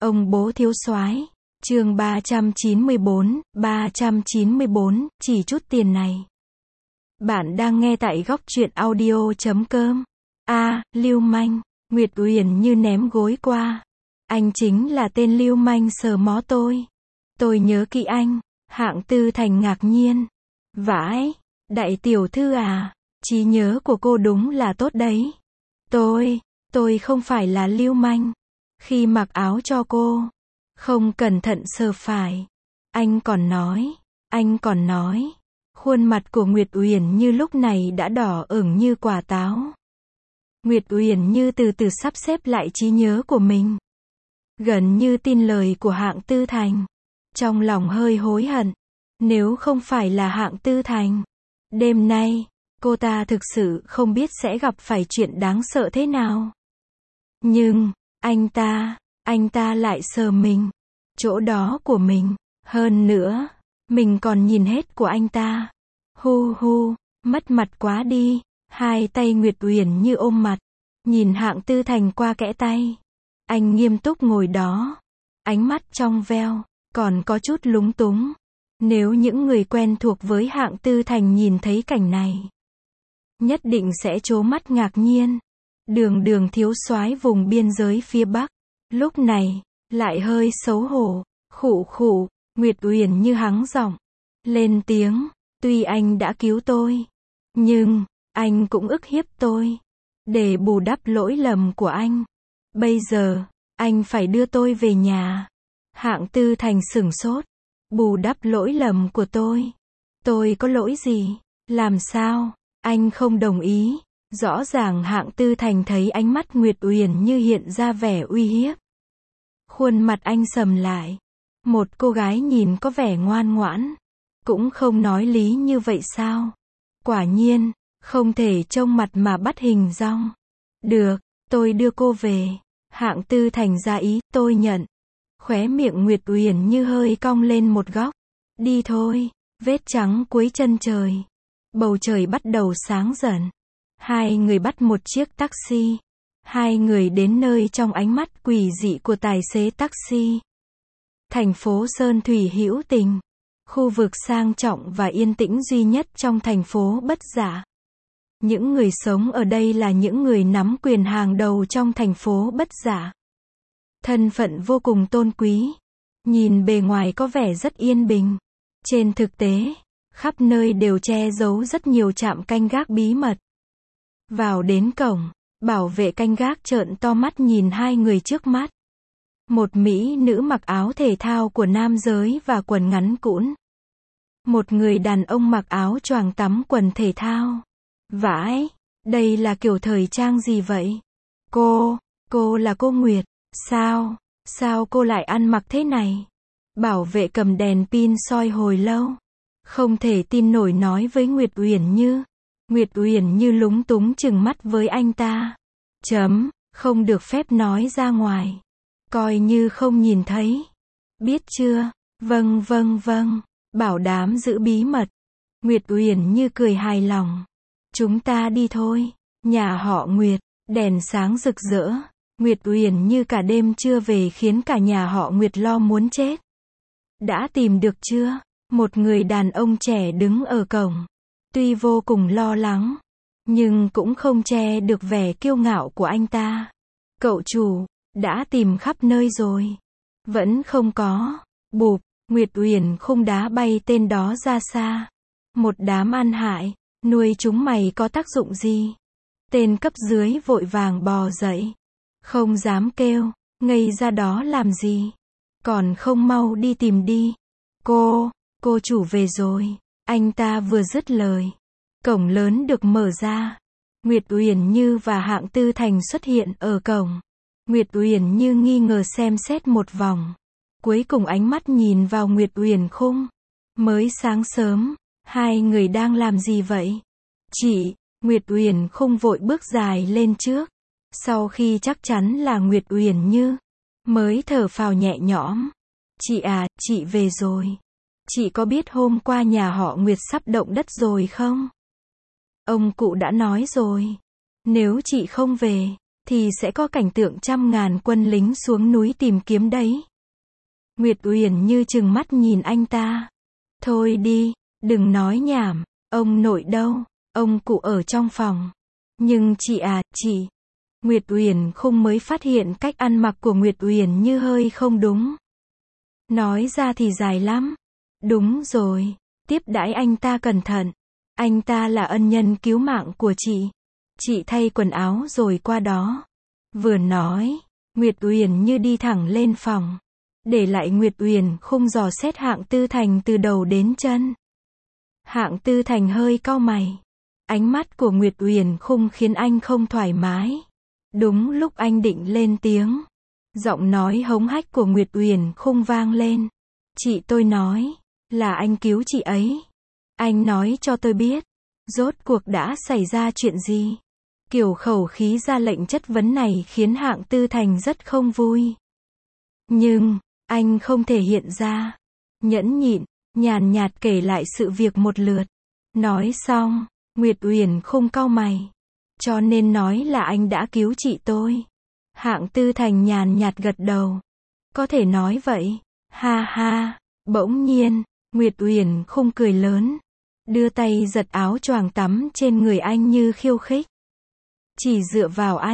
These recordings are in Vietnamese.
Ông bố thiếu soái. Chương 394, chỉ chút tiền này. Bạn đang nghe tại góc truyện audio.com. Lưu manh. Nguyệt Uyển Như ném gối qua. Anh chính là tên lưu manh sờ mó tôi. Tôi nhớ kỹ anh. Hạng Tư Thành ngạc nhiên. Vãi, đại tiểu thư à, trí nhớ của cô đúng là tốt đấy. Tôi không phải là lưu manh. Khi mặc áo cho cô, không cẩn thận sờ phải. Anh còn nói. Khuôn mặt của Nguyệt Uyển Như lúc này đã đỏ ửng như quả táo. Nguyệt Uyển Như từ từ sắp xếp lại trí nhớ của mình. Gần như tin lời của Hạng Tư Thành. Trong lòng hơi hối hận. Nếu không phải là Hạng Tư Thành, đêm nay, cô ta thực sự không biết sẽ gặp phải chuyện đáng sợ thế nào. Nhưng, anh ta lại sờ mình. Chỗ đó của mình. Hơn nữa, mình còn nhìn hết của anh ta. Mất mặt quá đi. Hai tay Nguyệt Uyển Như ôm mặt. Nhìn Hạng Tư Thành qua kẽ tay. Anh nghiêm túc ngồi đó. Ánh mắt trong veo, còn có chút lúng túng. Nếu những người quen thuộc với Hạng Tư Thành nhìn thấy cảnh này, nhất định sẽ trố mắt ngạc nhiên. Đường thiếu soái vùng biên giới phía Bắc, lúc này, lại hơi xấu hổ. Khụ, Nguyệt Uyển Như hắng giọng, lên tiếng, tuy anh đã cứu tôi, nhưng, anh cũng ức hiếp tôi. Để bù đắp lỗi lầm của anh, bây giờ, anh phải đưa tôi về nhà. Hạng Tư Thành sửng sốt. Bù đắp lỗi lầm của tôi. Tôi có lỗi gì? Làm sao? Anh không đồng ý. Rõ ràng Hạng Tư Thành thấy ánh mắt Nguyệt Uyển Như hiện ra vẻ uy hiếp. Khuôn mặt anh sầm lại. Một cô gái nhìn có vẻ ngoan ngoãn, cũng không nói lý như vậy sao? Quả nhiên, không thể trông mặt mà bắt hình dong. Được, tôi đưa cô về. Hạng Tư Thành ra ý, tôi nhận. Khóe miệng Nguyệt Uyển Như hơi cong lên một góc. Đi thôi. Vết trắng cuối chân trời. Bầu trời bắt đầu sáng dần. Hai người bắt một chiếc taxi. Hai người đến nơi trong ánh mắt quỷ dị của tài xế taxi. Thành phố Sơn Thủy Hữu Tình. Khu vực sang trọng và yên tĩnh duy nhất trong thành phố Bất Dạ. Những người sống ở đây là những người nắm quyền hàng đầu trong thành phố Bất Dạ. Thân phận vô cùng tôn quý. Nhìn bề ngoài có vẻ rất yên bình. Trên thực tế, khắp nơi đều che giấu rất nhiều trạm canh gác bí mật. Vào đến cổng, bảo vệ canh gác trợn to mắt nhìn hai người trước mắt. Một mỹ nữ mặc áo thể thao của nam giới và quần ngắn cũn. Một người đàn ông mặc áo choàng tắm quần thể thao. Vãi, đây là kiểu thời trang gì vậy? Cô là cô Nguyệt. Sao cô lại ăn mặc thế này? Bảo vệ cầm đèn pin soi hồi lâu. Không thể tin nổi nói với Nguyệt Uyển Như. Nguyệt Uyển Như lúng túng chừng mắt với anh ta. Không được phép nói ra ngoài. Coi như không nhìn thấy. Biết chưa? Vâng. Bảo đảm giữ bí mật. Nguyệt Uyển Như cười hài lòng. Chúng ta đi thôi. Nhà họ Nguyệt, đèn sáng rực rỡ. Nguyệt Uyển Như cả đêm chưa về khiến cả nhà họ Nguyệt lo muốn chết. Đã tìm được chưa? Một người đàn ông trẻ đứng ở cổng. Tuy vô cùng lo lắng, nhưng cũng không che được vẻ kiêu ngạo của anh ta. Cậu chủ, đã tìm khắp nơi rồi. Vẫn không có. Bụp, Nguyệt Uyển khung đá bay tên đó ra xa. Một đám ăn hại, nuôi chúng mày có tác dụng gì? Tên cấp dưới vội vàng bò dậy. Không dám kêu, ngây ra đó làm gì? Còn không mau đi tìm đi. Cô chủ về rồi. Anh ta vừa dứt lời. Cổng lớn được mở ra. Nguyệt Uyển Như và Hạng Tư Thành xuất hiện ở cổng. Nguyệt Uyển Như nghi ngờ xem xét một vòng. Cuối cùng ánh mắt nhìn vào Nguyệt Uyển khung. Mới sáng sớm, hai người đang làm gì vậy? Chị, Nguyệt Uyển khung vội bước dài lên trước. Sau khi chắc chắn là Nguyệt Uyển Như, mới thở phào nhẹ nhõm. Chị à, chị về rồi. Chị có biết hôm qua nhà họ Nguyệt sắp động đất rồi không? Ông cụ đã nói rồi. Nếu chị không về, thì sẽ có cảnh tượng trăm ngàn quân lính xuống núi tìm kiếm đấy. Nguyệt Uyển Như trừng mắt nhìn anh ta. Thôi đi, đừng nói nhảm, ông nội đâu, ông cụ ở trong phòng. Nhưng chị à, chị. Nguyệt Uyển Khung mới phát hiện cách ăn mặc của Nguyệt Uyển Như hơi không đúng. Nói ra thì dài lắm. Đúng rồi, tiếp đãi anh ta cẩn thận. Anh ta là ân nhân cứu mạng của chị. Chị thay quần áo rồi qua đó. Vừa nói, Nguyệt Uyển Như đi thẳng lên phòng. Để lại Nguyệt Uyển Khung dò xét Hạng Tư Thành từ đầu đến chân. Hạng Tư Thành hơi cau mày. Ánh mắt của Nguyệt Uyển Khung khiến anh không thoải mái. Đúng lúc anh định lên tiếng, giọng nói hống hách của Nguyệt Uyển Khung vang lên. Chị tôi nói, là anh cứu chị ấy. Anh nói cho tôi biết, rốt cuộc đã xảy ra chuyện gì? Kiểu khẩu khí ra lệnh chất vấn này khiến Hạng Tư Thành rất không vui. Nhưng, anh không thể hiện ra. Nhẫn nhịn, nhàn nhạt kể lại sự việc một lượt. Nói xong, Nguyệt Uyển Khung cau mày. Cho nên nói là anh đã cứu chị tôi. Hạng Tư Thành nhàn nhạt gật đầu. Có thể nói vậy. Ha ha. Bỗng nhiên, Nguyệt Uyển Khung cười lớn. Đưa tay giật áo choàng tắm trên người anh như khiêu khích. Chỉ dựa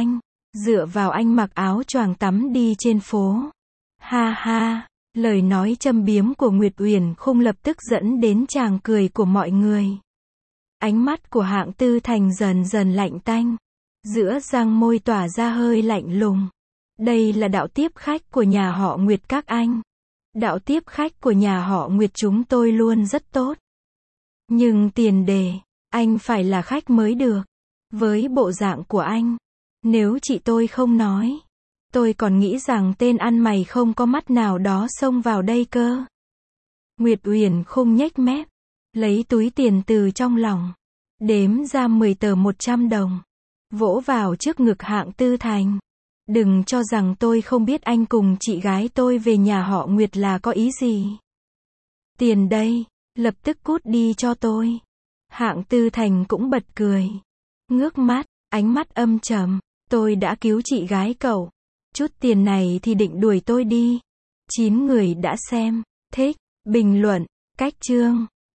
vào anh mặc áo choàng tắm đi trên phố. Ha ha. Lời nói châm biếm của Nguyệt Uyển Khung lập tức dẫn đến tràng cười của mọi người. Ánh mắt của Hạng Tư Thành dần dần lạnh tanh. Giữa răng môi tỏa ra hơi lạnh lùng. Đây là đạo tiếp khách của nhà họ Nguyệt các anh. Đạo tiếp khách của nhà họ Nguyệt chúng tôi luôn rất tốt. Nhưng tiền đề, anh phải là khách mới được. Với bộ dạng của anh, nếu chị tôi không nói, tôi còn nghĩ rằng tên ăn mày không có mắt nào đó xông vào đây cơ. Nguyệt Uyển Khung nhếch mép, lấy túi tiền từ trong lòng, đếm ra 10 tờ 100 đồng, vỗ vào trước ngực Hạng Tư Thành. Đừng cho rằng tôi không biết anh cùng chị gái tôi về nhà họ Nguyệt là có ý gì. Tiền đây, lập tức cút đi cho tôi. Hạng Tư Thành cũng bật cười. Ngước mắt, ánh mắt âm trầm. Tôi đã cứu chị gái cậu. Chút tiền này thì định đuổi tôi đi. 9 người đã xem, thích, bình luận, cách chương.